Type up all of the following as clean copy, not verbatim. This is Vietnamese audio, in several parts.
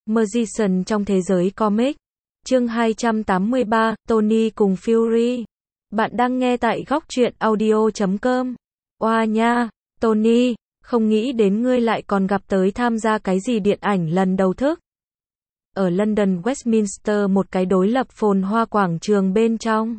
Magician trong thế giới comic. Chương 283, Tony cùng Fury. Bạn đang nghe tại góc truyện audio.com. Oa nha, Tony, không nghĩ đến ngươi lại còn gặp tới tham gia cái gì điện ảnh lần đầu thức. Ở London Westminster, một cái đối lập phồn hoa quảng trường bên trong.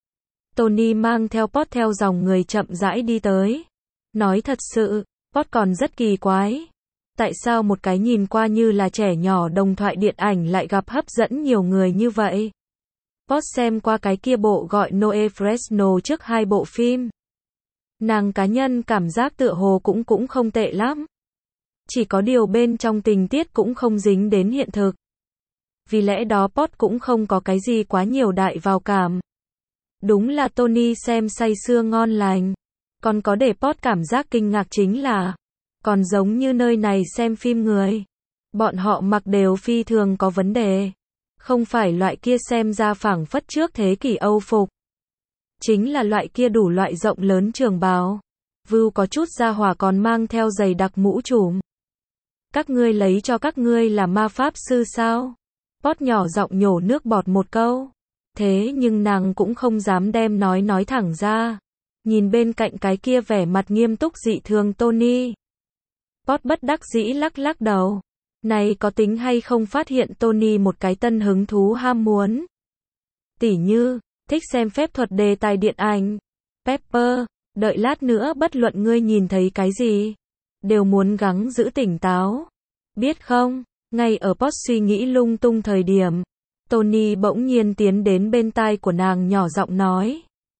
Tony mang theo Pod theo dòng người chậm rãi đi tới. Nói thật sự, Pod còn rất kỳ quái. Tại sao một cái nhìn qua như là trẻ nhỏ đồng thoại điện ảnh lại gặp hấp dẫn nhiều người như vậy? Pod xem qua cái kia bộ gọi Noe Fresno trước 2 bộ phim. Nàng cá nhân cảm giác tựa hồ cũng không tệ lắm. Chỉ có điều bên trong tình tiết cũng không dính đến hiện thực. Vì lẽ đó Pod cũng không có cái gì quá nhiều đại vào cảm. Đúng là Tony xem say sưa ngon lành. Còn có để Pod cảm giác kinh ngạc chính là, còn giống như nơi này xem phim người. Bọn họ mặc đều phi thường có vấn đề. Không phải loại kia xem ra phảng phất trước thế kỷ Âu phục. Chính là loại kia đủ loại rộng lớn trường bào. View có chút da hỏa còn mang theo giày đặc mũ trùm. Các ngươi lấy cho các ngươi là ma pháp sư sao? Pod nhỏ giọng nhổ nước bọt một câu. Thế nhưng nàng cũng không dám đem nói thẳng ra. Nhìn bên cạnh cái kia vẻ mặt nghiêm túc dị thường Tony. Pod bất đắc dĩ lắc lắc đầu. Này có tính hay không phát hiện Tony một cái tân hứng thú ham muốn. Tỉ như, thích xem phép thuật đề tài điện ảnh. Pepper, đợi lát nữa bất luận ngươi nhìn thấy cái gì, đều muốn gắng giữ tỉnh táo. Biết không, ngay ở Pod suy nghĩ lung tung thời điểm, Tony bỗng nhiên tiến đến bên tai của nàng nhỏ giọng nói.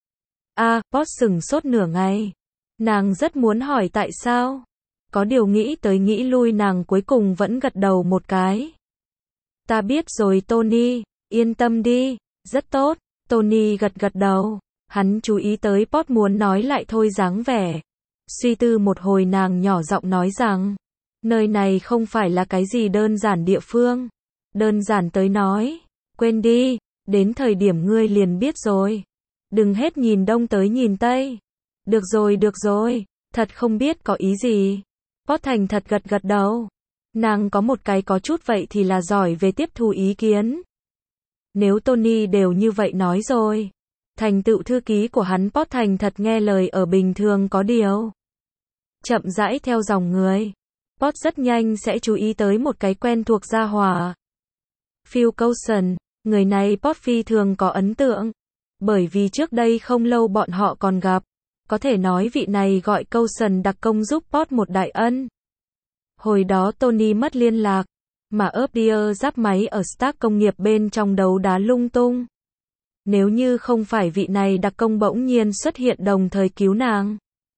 Pod sửng sốt nửa ngày. Nàng rất muốn hỏi tại sao. Có điều nghĩ tới nghĩ lui nàng cuối cùng vẫn gật đầu một cái. Ta biết rồi Tony, yên tâm đi, rất tốt. Tony gật đầu. Hắn chú ý tới Pod muốn nói lại thôi dáng vẻ. Suy tư một hồi nàng nhỏ giọng nói rằng, nơi này không phải là cái gì đơn giản địa phương. Đơn giản tới nói, quên đi, đến thời điểm ngươi liền biết rồi. Đừng hết nhìn đông tới nhìn tây. Được rồi, thật không biết có ý gì. Pod thành thật gật đầu. Nàng có một cái có chút vậy thì là giỏi về tiếp thu ý kiến. Nếu Tony đều như vậy nói rồi. Thành tựu thư ký của hắn Pod thành thật nghe lời ở bình thường có điều. Chậm rãi theo dòng người. Pod rất nhanh sẽ chú ý tới một cái quen thuộc gia hỏa. Phil Coulson, người này Pod phi thường có ấn tượng. Bởi vì trước đây không lâu bọn họ còn gặp. Có thể nói vị này gọi Coulson đặc công giúp Pod một đại ân. Hồi đó Tony mất liên lạc, mà Updeer giáp máy ở Stark công nghiệp bên trong đấu đá lung tung. Nếu như không phải vị này đặc công bỗng nhiên xuất hiện đồng thời cứu nàng,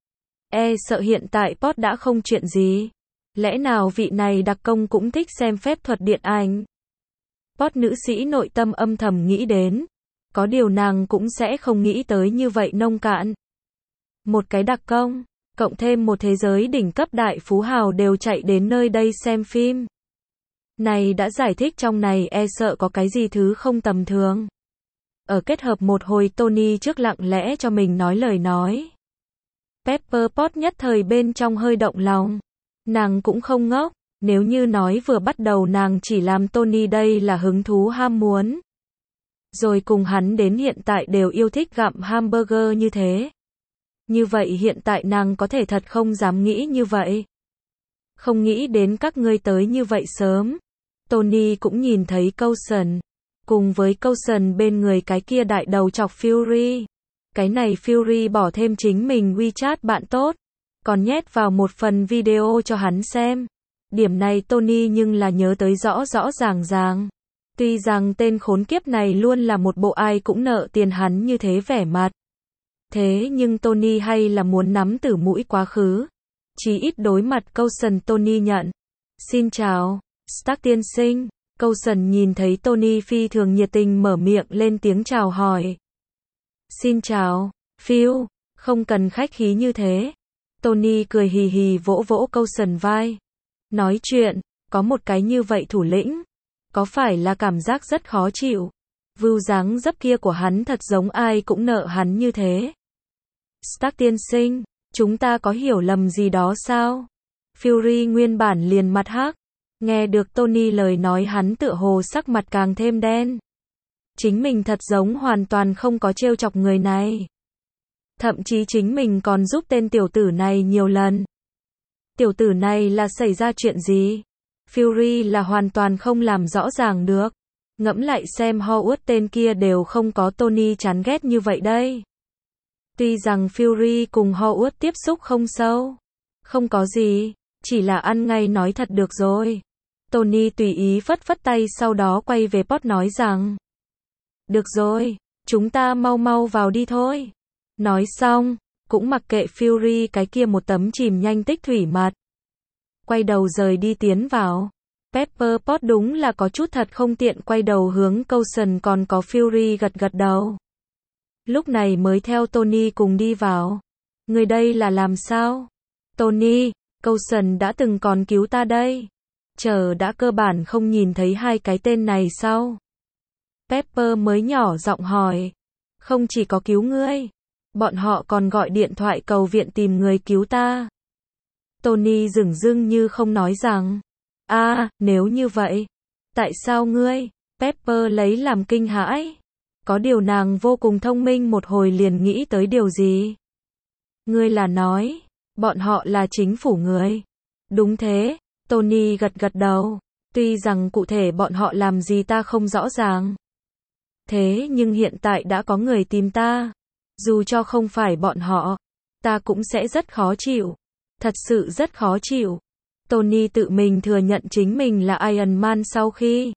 sợ hiện tại Pod đã không chuyện gì. Lẽ nào vị này đặc công cũng thích xem phép thuật điện ảnh? Pod nữ sĩ nội tâm âm thầm nghĩ đến. Có điều nàng cũng sẽ không nghĩ tới như vậy nông cạn. Một cái đặc công, cộng thêm một thế giới đỉnh cấp đại phú hào đều chạy đến nơi đây xem phim. Này đã giải thích trong này sợ có cái gì thứ không tầm thường. Ở kết hợp một hồi Tony trước lặng lẽ cho mình nói lời nói. Pepper Pot nhất thời bên trong hơi động lòng. Nàng cũng không ngốc, nếu như nói vừa bắt đầu nàng chỉ làm Tony đây là hứng thú ham muốn. Rồi cùng hắn đến hiện tại đều yêu thích gặm hamburger như thế. Như vậy hiện tại nàng có thể thật không dám nghĩ như vậy. Không nghĩ đến các ngươi tới như vậy sớm. Tony cũng nhìn thấy Coulson. Cùng với Coulson bên người cái kia đại đầu chọc Fury. Cái này Fury bỏ thêm chính mình WeChat bạn tốt. Còn nhét vào một phần video cho hắn xem. Điểm này Tony nhưng là nhớ tới rõ ràng. Tuy rằng tên khốn kiếp này luôn là một bộ ai cũng nợ tiền hắn như thế vẻ mặt. Thế nhưng Tony hay là muốn nắm từ mũi quá khứ. Chí ít đối mặt Coulson Tony nhận. Xin chào, Stark tiên sinh. Coulson nhìn thấy Tony phi thường nhiệt tình mở miệng lên tiếng chào hỏi. Xin chào, Phil, không cần khách khí như thế. Tony cười hì hì vỗ Coulson vai. Nói chuyện, có một cái như vậy thủ lĩnh. Có phải là cảm giác rất khó chịu? View dáng dấp kia của hắn thật giống ai cũng nợ hắn như thế. Stark tiên sinh, chúng ta có hiểu lầm gì đó sao? Fury nguyên bản liền mặt hắc. Nghe được Tony lời nói hắn tựa hồ sắc mặt càng thêm đen. Chính mình thật giống hoàn toàn không có trêu chọc người này. Thậm chí chính mình còn giúp tên tiểu tử này nhiều lần. Tiểu tử này là xảy ra chuyện gì? Fury là hoàn toàn không làm rõ ràng được. Ngẫm lại xem Howard tên kia đều không có Tony chán ghét như vậy đây. Tuy rằng Fury cùng Howard tiếp xúc không sâu. Không có gì, chỉ là ăn ngay nói thật được rồi. Tony tùy ý phất phất tay sau đó quay về Pod nói rằng. Được rồi, chúng ta mau mau vào đi thôi. Nói xong, cũng mặc kệ Fury cái kia một tấm chìm nhanh tích thủy mặt. Quay đầu rời đi tiến vào. Pepper Pot đúng là có chút thật không tiện quay đầu hướng Coulson còn có Fury gật gật đầu. Lúc này mới theo Tony cùng đi vào. Người đây là làm sao? Tony, Coulson đã từng còn cứu ta đây. Chờ đã cơ bản không nhìn thấy hai cái tên này sao? Pepper mới nhỏ giọng hỏi. Không chỉ có cứu ngươi. Bọn họ còn gọi điện thoại cầu viện tìm người cứu ta. Tony dửng dưng như không nói rằng. Nếu như vậy. Tại sao ngươi? Pepper lấy làm kinh hãi. Có điều nàng vô cùng thông minh một hồi liền nghĩ tới điều gì. Ngươi là nói. Bọn họ là chính phủ người. Đúng thế. Tony gật gật đầu. Tuy rằng cụ thể bọn họ làm gì ta không rõ ràng. Thế nhưng hiện tại đã có người tìm ta. Dù cho không phải bọn họ, ta cũng sẽ rất khó chịu. Thật sự rất khó chịu. Tony tự mình thừa nhận chính mình là Iron Man sau khi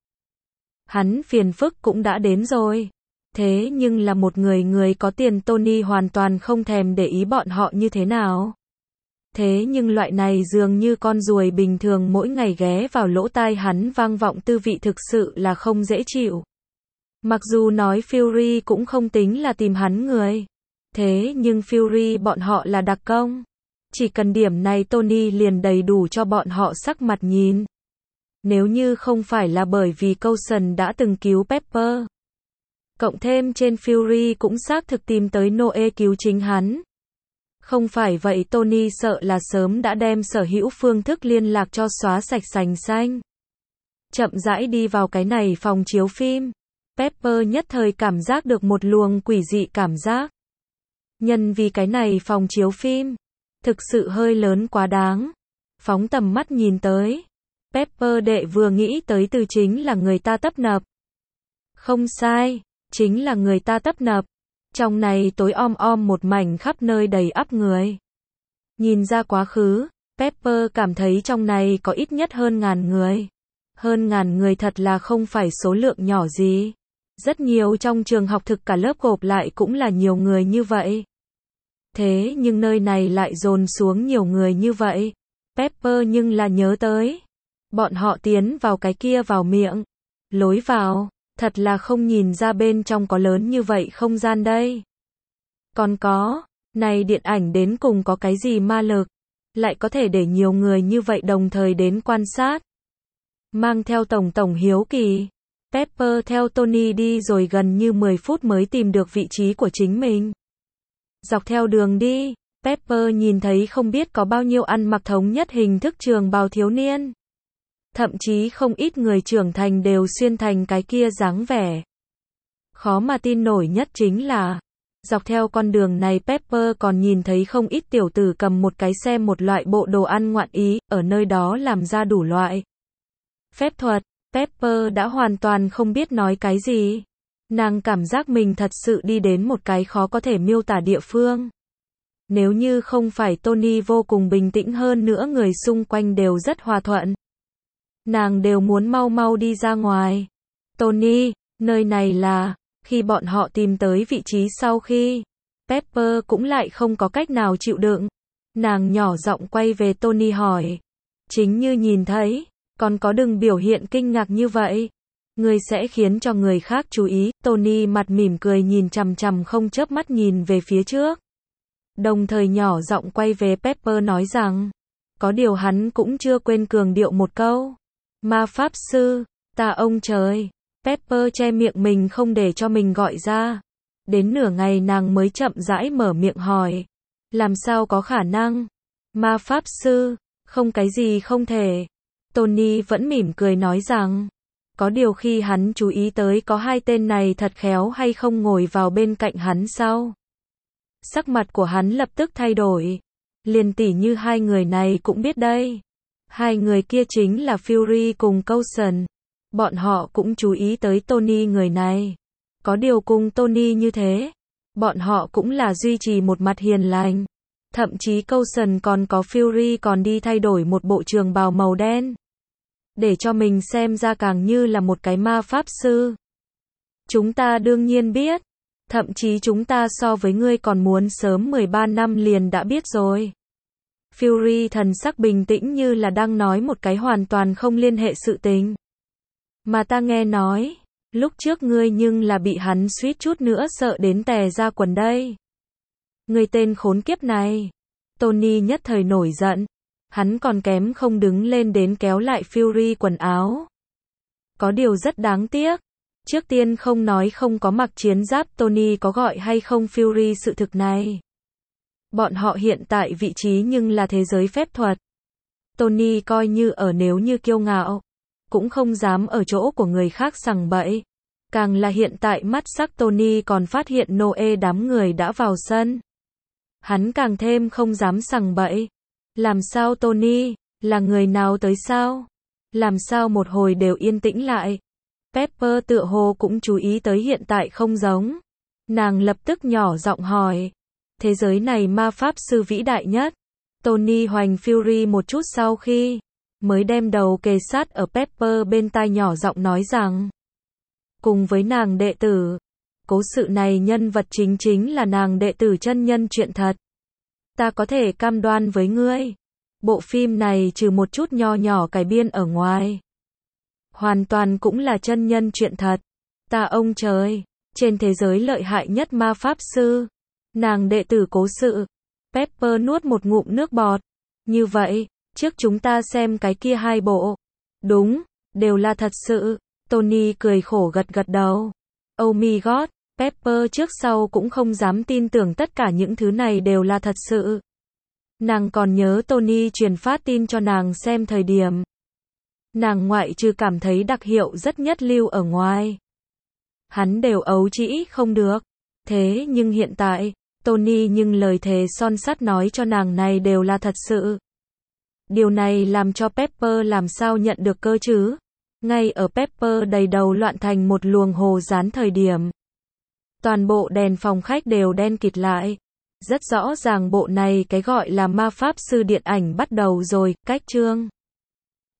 hắn phiền phức cũng đã đến rồi. Thế nhưng là một người có tiền Tony hoàn toàn không thèm để ý bọn họ như thế nào. Thế nhưng loại này dường như con ruồi bình thường mỗi ngày ghé vào lỗ tai hắn vang vọng tư vị thực sự là không dễ chịu. Mặc dù nói Fury cũng không tính là tìm hắn người. Thế nhưng Fury bọn họ là đặc công. Chỉ cần điểm này Tony liền đầy đủ cho bọn họ sắc mặt nhìn. Nếu như không phải là bởi vì Coulson đã từng cứu Pepper. Cộng thêm trên Fury cũng xác thực tìm tới Noe cứu chính hắn. Không phải vậy Tony sợ là sớm đã đem sở hữu phương thức liên lạc cho xóa sạch sành xanh. Chậm rãi đi vào cái này phòng chiếu phim. Pepper nhất thời cảm giác được một luồng quỷ dị cảm giác. Nhân vì cái này phòng chiếu phim. Thực sự hơi lớn quá đáng. Phóng tầm mắt nhìn tới. Pepper đệ vừa nghĩ tới từ chính là người ta tấp nập. Không sai. Chính là người ta tấp nập. Trong này tối om một mảnh khắp nơi đầy ắp người. Nhìn ra quá khứ, Pepper cảm thấy trong này có ít nhất hơn 1000 người. Hơn 1000 người thật là không phải số lượng nhỏ gì. Rất nhiều trong trường học thực cả lớp gộp lại cũng là nhiều người như vậy. Thế nhưng nơi này lại dồn xuống nhiều người như vậy. Pepper nhưng là nhớ tới. Bọn họ tiến vào cái kia vào miệng. Lối vào. Thật là không nhìn ra bên trong có lớn như vậy không gian đây. Còn có, này điện ảnh đến cùng có cái gì ma lực, lại có thể để nhiều người như vậy đồng thời đến quan sát. Mang theo tổng hiếu kỳ, Pepper theo Tony đi rồi gần như 10 phút mới tìm được vị trí của chính mình. Dọc theo đường đi, Pepper nhìn thấy không biết có bao nhiêu ăn mặc thống nhất hình thức trường bào thiếu niên. Thậm chí không ít người trưởng thành đều xuyên thành cái kia dáng vẻ. Khó mà tin nổi nhất chính là, dọc theo con đường này Pepper còn nhìn thấy không ít tiểu tử cầm một cái xe một loại bộ đồ ăn ngoạn ý, ở nơi đó làm ra đủ loại phép thuật. Pepper đã hoàn toàn không biết nói cái gì. Nàng cảm giác mình thật sự đi đến một cái khó có thể miêu tả địa phương. Nếu như không phải Tony vô cùng bình tĩnh hơn nữa người xung quanh đều rất hòa thuận. Nàng đều muốn mau mau đi ra ngoài. Tony, nơi này là, khi bọn họ tìm tới vị trí sau khi, Pepper cũng lại không có cách nào chịu đựng. Nàng nhỏ giọng quay về Tony hỏi. Chính như nhìn thấy, còn có đừng biểu hiện kinh ngạc như vậy. Người sẽ khiến cho người khác chú ý. Tony mặt mỉm cười nhìn chằm chằm không chớp mắt nhìn về phía trước. Đồng thời nhỏ giọng quay về Pepper nói rằng, có điều hắn cũng chưa quên cường điệu một câu. Ma pháp sư, ta ông trời. Pepper che miệng mình không để cho mình gọi ra. Đến nửa ngày nàng mới chậm rãi mở miệng hỏi. Làm sao có khả năng? Ma pháp sư, không cái gì không thể. Tony vẫn mỉm cười nói rằng, có điều khi hắn chú ý tới có hai tên này thật khéo hay không ngồi vào bên cạnh hắn sau. Sắc mặt của hắn lập tức thay đổi. Liền tỉ như hai người này cũng biết đây. Hai người kia chính là Fury cùng Coulson. Bọn họ cũng chú ý tới Tony người này. Có điều cùng Tony như thế, bọn họ cũng là duy trì một mặt hiền lành. Thậm chí Coulson còn có Fury còn đi thay đổi một bộ trường bào màu đen. Để cho mình xem ra càng như là một cái ma pháp sư. Chúng ta đương nhiên biết. Thậm chí chúng ta so với ngươi còn muốn sớm 13 năm liền đã biết rồi. Fury thần sắc bình tĩnh như là đang nói một cái hoàn toàn không liên hệ sự tình. Mà ta nghe nói, lúc trước ngươi nhưng là bị hắn suýt chút nữa sợ đến tè ra quần đây. Ngươi tên khốn kiếp này. Tony nhất thời nổi giận. Hắn còn kém không đứng lên đến kéo lại Fury quần áo. Có điều rất đáng tiếc. Trước tiên không nói không có mặc chiến giáp Tony có gọi hay không Fury sự thực này. Bọn họ hiện tại vị trí nhưng là thế giới phép thuật. Tony coi như ở nếu như kiêu ngạo, cũng không dám ở chỗ của người khác sằng bậy. Càng là hiện tại mắt sắc Tony còn phát hiện Noe đám người đã vào sân. Hắn càng thêm không dám sằng bậy. Làm sao Tony, là người nào tới sao? Làm sao một hồi đều yên tĩnh lại? Pepper tựa hồ cũng chú ý tới hiện tại không giống. Nàng lập tức nhỏ giọng hỏi. Thế giới này ma pháp sư vĩ đại nhất. Tony hoành Fury một chút sau khi mới đem đầu kề sát ở Pepper bên tai nhỏ giọng nói rằng. Cùng với nàng đệ tử. Cố sự này nhân vật chính là nàng đệ tử chân nhân chuyện thật. Ta có thể cam đoan với ngươi. Bộ phim này trừ một chút nho nhỏ cải biên ở ngoài. Hoàn toàn cũng là chân nhân chuyện thật. Ta ông trời, trên thế giới lợi hại nhất ma pháp sư. Nàng đệ tử cố sự. Pepper nuốt một ngụm nước bọt. Như vậy, trước chúng ta xem cái kia hai bộ. Đúng, đều là thật sự. Tony cười khổ gật gật đầu. Oh my god, Pepper trước sau cũng không dám tin tưởng tất cả những thứ này đều là thật sự. Nàng còn nhớ Tony truyền phát tin cho nàng xem thời điểm. Nàng ngoại trừ cảm thấy đặc hiệu rất nhất lưu ở ngoài. Hắn đều ấu trĩ không được. Thế nhưng hiện tại, Tony nhưng lời thề son sắt nói cho nàng này đều là thật sự. Điều này làm cho Pepper làm sao nhận được cơ chứ? Ngay ở Pepper đầy đầu loạn thành một luồng hồ dán thời điểm. Toàn bộ đèn phòng khách đều đen kịt lại. Rất rõ ràng bộ này cái gọi là ma pháp sư điện ảnh bắt đầu rồi, cách chương.